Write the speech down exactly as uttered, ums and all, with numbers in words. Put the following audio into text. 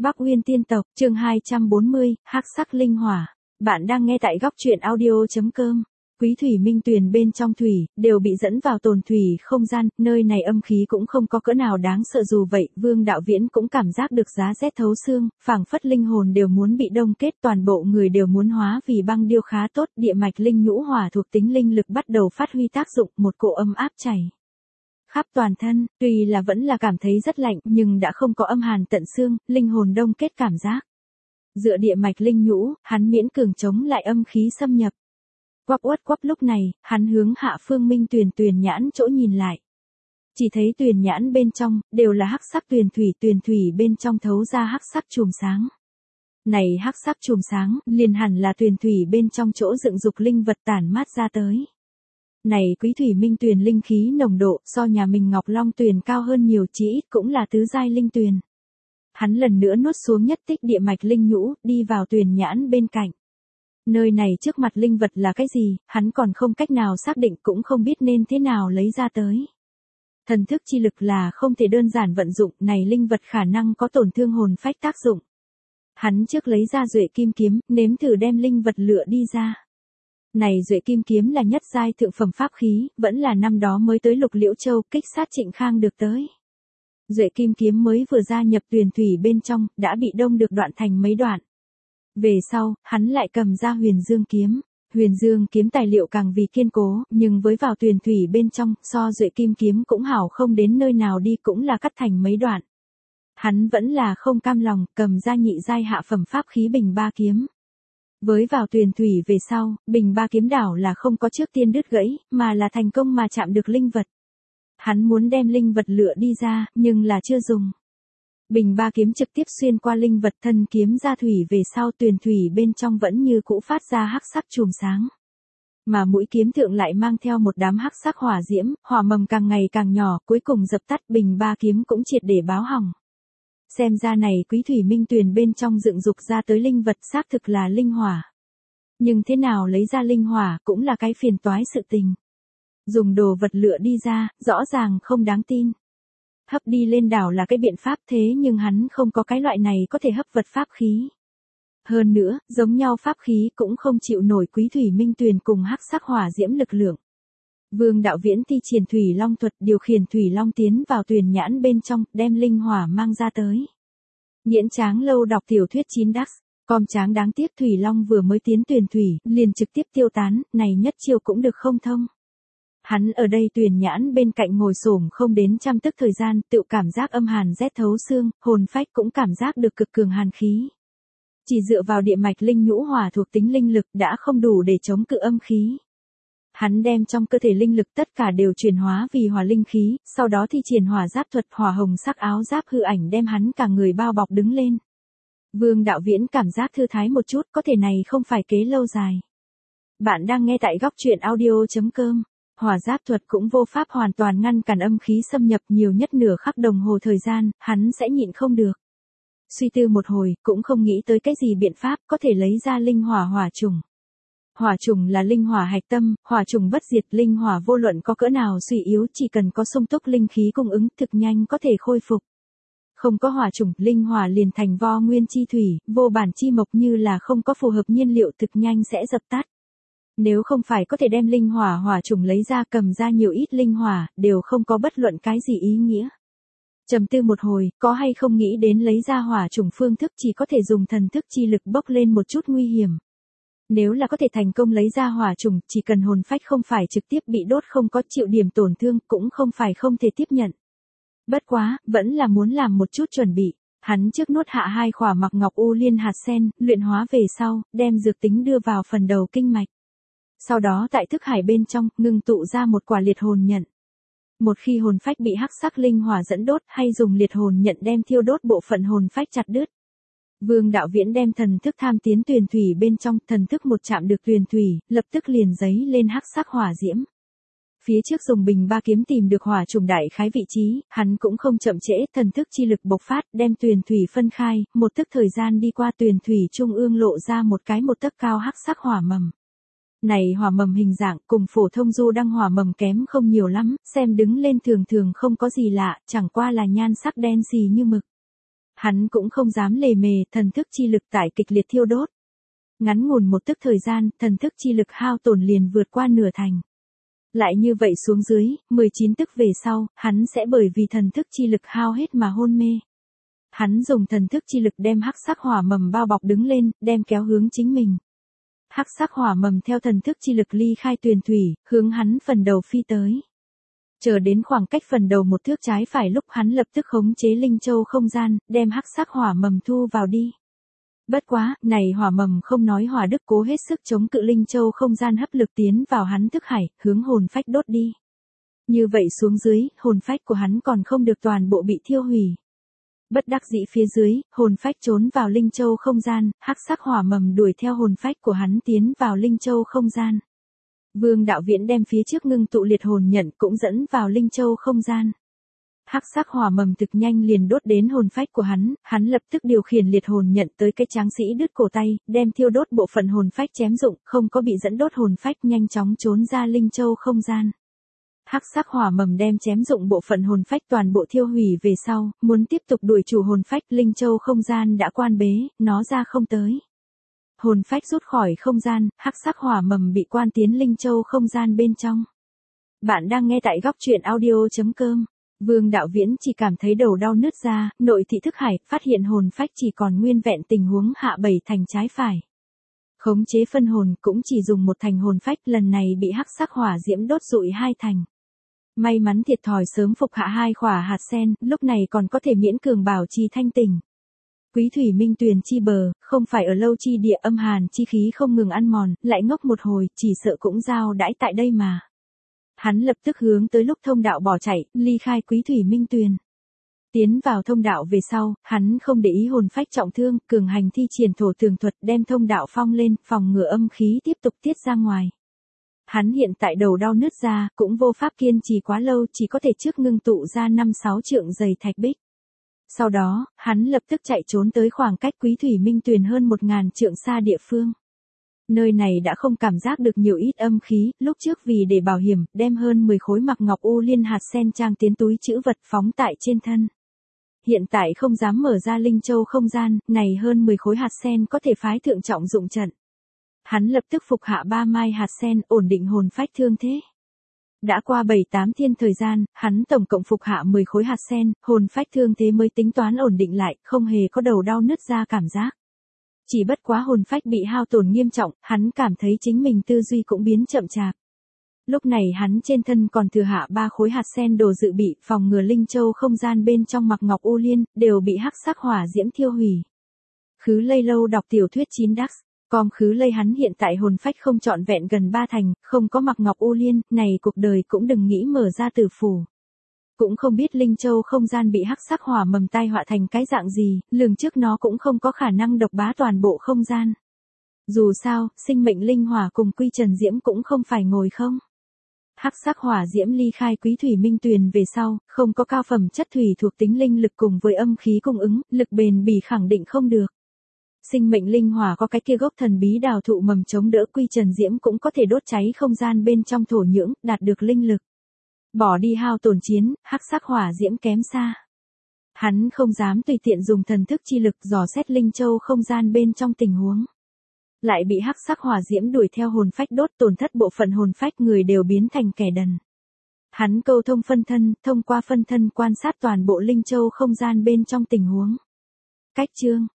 Bắc Uyên tiên tộc, chương hai trăm bốn mươi, hắc sắc linh hỏa. Bạn đang nghe tại góc truyện audio.com. Quý thủy minh tuyền bên trong thủy, đều bị dẫn vào tồn thủy không gian, nơi này âm khí cũng không có cỡ nào đáng sợ, dù vậy, Vương Đạo Viễn cũng cảm giác được giá rét thấu xương, phảng phất linh hồn đều muốn bị đông kết, toàn bộ người đều muốn hóa vì băng điêu khá tốt, địa mạch linh nhũ hỏa thuộc tính linh lực bắt đầu phát huy tác dụng, một cỗ âm áp chảy khắp toàn thân, tuy là vẫn là cảm thấy rất lạnh, nhưng đã không có âm hàn tận xương, linh hồn đông kết cảm giác. Dựa địa mạch linh nhũ, hắn miễn cường chống lại âm khí xâm nhập. Quắp uất quắp lúc này, hắn hướng hạ phương minh tuyền tuyền nhãn chỗ nhìn lại. Chỉ thấy tuyền nhãn bên trong, đều là hắc sắc tuyền thủy, tuyền thủy bên trong thấu ra hắc sắc chùm sáng. Này hắc sắc chùm sáng, liền hẳn là tuyền thủy bên trong chỗ dựng dục linh vật tản mát ra tới. Này quý thủy minh tuyền linh khí nồng độ, so nhà mình Ngọc Long tuyền cao hơn nhiều, chí ít cũng là tứ giai linh tuyền. Hắn lần nữa nuốt xuống nhất tích địa mạch linh nhũ, đi vào tuyền nhãn bên cạnh. Nơi này trước mặt linh vật là cái gì, hắn còn không cách nào xác định, cũng không biết nên thế nào lấy ra tới. Thần thức chi lực là không thể đơn giản vận dụng, này linh vật khả năng có tổn thương hồn phách tác dụng. Hắn trước lấy ra duệ kim kiếm, nếm thử đem linh vật lựa đi ra. Này duệ kim kiếm là nhất giai thượng phẩm pháp khí, vẫn là năm đó mới tới Lục Liễu Châu kích sát Trịnh Khang được tới. Duệ kim kiếm mới vừa gia nhập tuyền thủy bên trong, đã bị đông được đoạn thành mấy đoạn. Về sau, hắn lại cầm ra huyền dương kiếm. Huyền dương kiếm tài liệu càng vì kiên cố, nhưng với vào tuyền thủy bên trong, so duệ kim kiếm cũng hảo không đến nơi nào đi, cũng là cắt thành mấy đoạn. Hắn vẫn là không cam lòng, cầm ra nhị giai hạ phẩm pháp khí bình ba kiếm. Với vào tuyền thủy về sau, bình ba kiếm đảo là không có trước tiên đứt gãy, mà là thành công mà chạm được linh vật. Hắn muốn đem linh vật lựa đi ra, nhưng là chưa dùng. Bình ba kiếm trực tiếp xuyên qua linh vật, thân kiếm ra thủy về sau, tuyền thủy bên trong vẫn như cũ phát ra hắc sắc chùm sáng. Mà mũi kiếm thượng lại mang theo một đám hắc sắc hỏa diễm, hỏa mầm càng ngày càng nhỏ, cuối cùng dập tắt, bình ba kiếm cũng triệt để báo hỏng. Xem ra này quý thủy minh tuyền bên trong dựng dục ra tới linh vật xác thực là linh hỏa. Nhưng thế nào lấy ra linh hỏa cũng là cái phiền toái sự tình. Dùng đồ vật lựa đi ra, rõ ràng không đáng tin. Hấp đi lên đảo là cái biện pháp, thế nhưng hắn không có cái loại này có thể hấp vật pháp khí. Hơn nữa, giống nhau pháp khí cũng không chịu nổi quý thủy minh tuyền cùng hắc sắc hỏa diễm lực lượng. Vương Đạo Viễn thi triển thủy long thuật, điều khiển thủy long tiến vào tuyền nhãn bên trong, đem linh hỏa mang ra tới. Nhiễn Tráng Lâu đọc tiểu thuyết chín Dax, com tráng đáng tiếc thủy long vừa mới tiến tuyền thủy, liền trực tiếp tiêu tán, này nhất chiêu cũng được không thông. Hắn ở đây tuyền nhãn bên cạnh ngồi xổm không đến trăm tức thời gian, tự cảm giác âm hàn rét thấu xương, hồn phách cũng cảm giác được cực cường hàn khí. Chỉ dựa vào địa mạch linh nhũ hỏa thuộc tính linh lực đã không đủ để chống cự âm khí. Hắn đem trong cơ thể linh lực tất cả đều chuyển hóa vì hỏa linh khí, sau đó thi triển hỏa giáp thuật, hỏa hồng sắc áo giáp hư ảnh đem hắn cả người bao bọc đứng lên. Vương Đạo Viễn cảm giác thư thái một chút, có thể này không phải kế lâu dài. Bạn đang nghe tại góc truyện audio.com. Hỏa giáp thuật cũng vô pháp hoàn toàn ngăn cản âm khí xâm nhập, nhiều nhất nửa khắc đồng hồ thời gian, hắn sẽ nhịn không được. Suy tư một hồi, cũng không nghĩ tới cái gì biện pháp có thể lấy ra linh hỏa hỏa trùng. Hỏa trùng là linh hỏa hạch tâm, hỏa trùng bất diệt, linh hỏa vô luận có cỡ nào suy yếu, chỉ cần có sung túc linh khí cung ứng, thực nhanh có thể khôi phục. Không có hỏa trùng, linh hỏa liền thành vo nguyên chi thủy, vô bản chi mộc, như là không có phù hợp nhiên liệu thực nhanh sẽ dập tắt. Nếu không phải có thể đem linh hỏa hỏa trùng lấy ra, cầm ra nhiều ít linh hỏa, đều không có bất luận cái gì ý nghĩa. Trầm tư một hồi, có hay không nghĩ đến lấy ra hỏa trùng phương thức, chỉ có thể dùng thần thức chi lực bốc lên một chút nguy hiểm. Nếu là có thể thành công lấy ra hỏa trùng, chỉ cần hồn phách không phải trực tiếp bị đốt, không có chịu điểm tổn thương, cũng không phải không thể tiếp nhận. Bất quá, vẫn là muốn làm một chút chuẩn bị. Hắn trước nuốt hạ hai khỏa mặc ngọc u liên hạt sen, luyện hóa về sau, đem dược tính đưa vào phần đầu kinh mạch. Sau đó tại thức hải bên trong, ngưng tụ ra một quả liệt hồn nhận. Một khi hồn phách bị hắc sắc linh hỏa dẫn đốt, hay dùng liệt hồn nhận đem thiêu đốt bộ phận hồn phách chặt đứt. Vương Đạo Viễn đem thần thức tham tiến tuyền thủy bên trong, thần thức một chạm được tuyền thủy, lập tức liền giấy lên hắc sắc hỏa diễm. Phía trước dùng bình ba kiếm tìm được hỏa trùng đại khái vị trí, hắn cũng không chậm trễ, thần thức chi lực bộc phát, đem tuyền thủy phân khai, một tức thời gian đi qua, tuyền thủy trung ương lộ ra một cái một tấc cao hắc sắc hỏa mầm. Này hỏa mầm hình dạng cùng phổ thông du đăng hỏa mầm kém không nhiều lắm, xem đứng lên thường thường không có gì lạ, chẳng qua là nhan sắc đen xì như mực. Hắn cũng không dám lề mề, thần thức chi lực tại kịch liệt thiêu đốt. Ngắn ngủn một tức thời gian, thần thức chi lực hao tổn liền vượt qua nửa thành. Lại như vậy xuống dưới, mười chín tức về sau, hắn sẽ bởi vì thần thức chi lực hao hết mà hôn mê. Hắn dùng thần thức chi lực đem hắc sắc hỏa mầm bao bọc đứng lên, đem kéo hướng chính mình. Hắc sắc hỏa mầm theo thần thức chi lực ly khai tuyền thủy, hướng hắn phần đầu phi tới. Chờ đến khoảng cách phần đầu một thước trái phải lúc hắn lập tức khống chế linh châu không gian, đem hắc sắc hỏa mầm thu vào đi. Bất quá, này hỏa mầm không nói hỏa đức cố hết sức chống cự linh châu không gian hấp lực tiến vào hắn thức hải, hướng hồn phách đốt đi. Như vậy xuống dưới, hồn phách của hắn còn không được toàn bộ bị thiêu hủy. Bất đắc dĩ phía dưới, hồn phách trốn vào linh châu không gian, hắc sắc hỏa mầm đuổi theo hồn phách của hắn tiến vào linh châu không gian. Vương Đạo Viễn đem phía trước ngưng tụ liệt hồn nhận cũng dẫn vào linh châu không gian. Hắc sắc hỏa mầm thực nhanh liền đốt đến hồn phách của hắn, hắn lập tức điều khiển liệt hồn nhận tới cái tráng sĩ đứt cổ tay, đem thiêu đốt bộ phận hồn phách chém dụng, không có bị dẫn đốt hồn phách nhanh chóng trốn ra linh châu không gian. Hắc sắc hỏa mầm đem chém dụng bộ phận hồn phách toàn bộ thiêu hủy về sau, muốn tiếp tục đuổi chủ hồn phách, linh châu không gian đã quan bế, nó ra không tới. Hồn phách rút khỏi không gian, hắc sắc hỏa mầm bị quan tiến linh châu không gian bên trong. Bạn đang nghe tại góc truyện audio chấm com. Vương Đạo Viễn chỉ cảm thấy đầu đau nứt ra, nội thị thức hải, phát hiện hồn phách chỉ còn nguyên vẹn tình huống hạ bảy thành trái phải. Khống chế phân hồn cũng chỉ dùng một thành hồn phách, lần này bị hắc sắc hỏa diễm đốt rụi hai thành. May mắn thiệt thòi sớm phục hạ hai khỏa hạt sen, lúc này còn có thể miễn cường bảo trì thanh tỉnh. Quý thủy minh tuyền chi bờ, không phải ở lâu chi địa âm hàn chi khí không ngừng ăn mòn, lại ngốc một hồi, chỉ sợ cũng giao đãi tại đây mà. Hắn lập tức hướng tới lúc thông đạo bỏ chạy, ly khai quý thủy minh tuyền. Tiến vào thông đạo về sau, hắn không để ý hồn phách trọng thương, cường hành thi triển thổ tường thuật đem thông đạo phong lên, phòng ngừa âm khí tiếp tục tiết ra ngoài. Hắn hiện tại đầu đau nứt ra, cũng vô pháp kiên trì quá lâu, chỉ có thể trước ngưng tụ ra năm sáu trượng dày thạch bích. Sau đó, hắn lập tức chạy trốn tới khoảng cách quý thủy minh tuyền hơn một ngàn trượng xa địa phương. Nơi này đã không cảm giác được nhiều ít âm khí, lúc trước vì để bảo hiểm, đem hơn mười khối mặc ngọc u liên hạt sen trang tiến túi trữ vật phóng tại trên thân. Hiện tại không dám mở ra linh châu không gian, này hơn mười khối hạt sen có thể phái thượng trọng dụng trận. Hắn lập tức phục hạ ba mai hạt sen, ổn định hồn phách thương thế. Đã qua bảy tám thiên thời gian, hắn tổng cộng phục hạ mười khối hạt sen, hồn phách thương thế mới tính toán ổn định lại, không hề có đầu đau nứt ra cảm giác. Chỉ bất quá hồn phách bị hao tổn nghiêm trọng, hắn cảm thấy chính mình tư duy cũng biến chậm chạp. Lúc này hắn trên thân còn thừa hạ ba khối hạt sen đồ dự bị, phòng ngừa linh châu không gian bên trong mặc ngọc u liên, đều bị hắc sắc hỏa diễm thiêu hủy. Khứ Lây lâu đọc tiểu thuyết chín Dax. Com Khứ Lây hắn hiện tại hồn phách không trọn vẹn gần ba thành, không có mặc ngọc u liên, này cuộc đời cũng đừng nghĩ mở ra tử phủ. Cũng không biết linh châu không gian bị hắc sắc hỏa mầm tai họa thành cái dạng gì, lường trước nó cũng không có khả năng độc bá toàn bộ không gian. Dù sao, sinh mệnh linh hỏa cùng quy trần diễm cũng không phải ngồi không. Hắc sắc hỏa diễm ly khai quý thủy minh tuyền về sau, không có cao phẩm chất thủy thuộc tính linh lực cùng với âm khí cung ứng, lực bền bỉ khẳng định không được. Sinh mệnh linh hỏa có cái kia gốc thần bí đào thụ mầm chống đỡ quy trần diễm cũng có thể đốt cháy không gian bên trong thổ nhưỡng, đạt được linh lực. Bỏ đi hao tổn chiến, hắc sắc hỏa diễm kém xa. Hắn không dám tùy tiện dùng thần thức chi lực dò xét linh châu không gian bên trong tình huống. Lại bị hắc sắc hỏa diễm đuổi theo hồn phách đốt, tổn thất bộ phận hồn phách, người đều biến thành kẻ đần. Hắn câu thông phân thân, thông qua phân thân quan sát toàn bộ linh châu không gian bên trong tình huống. Cách chương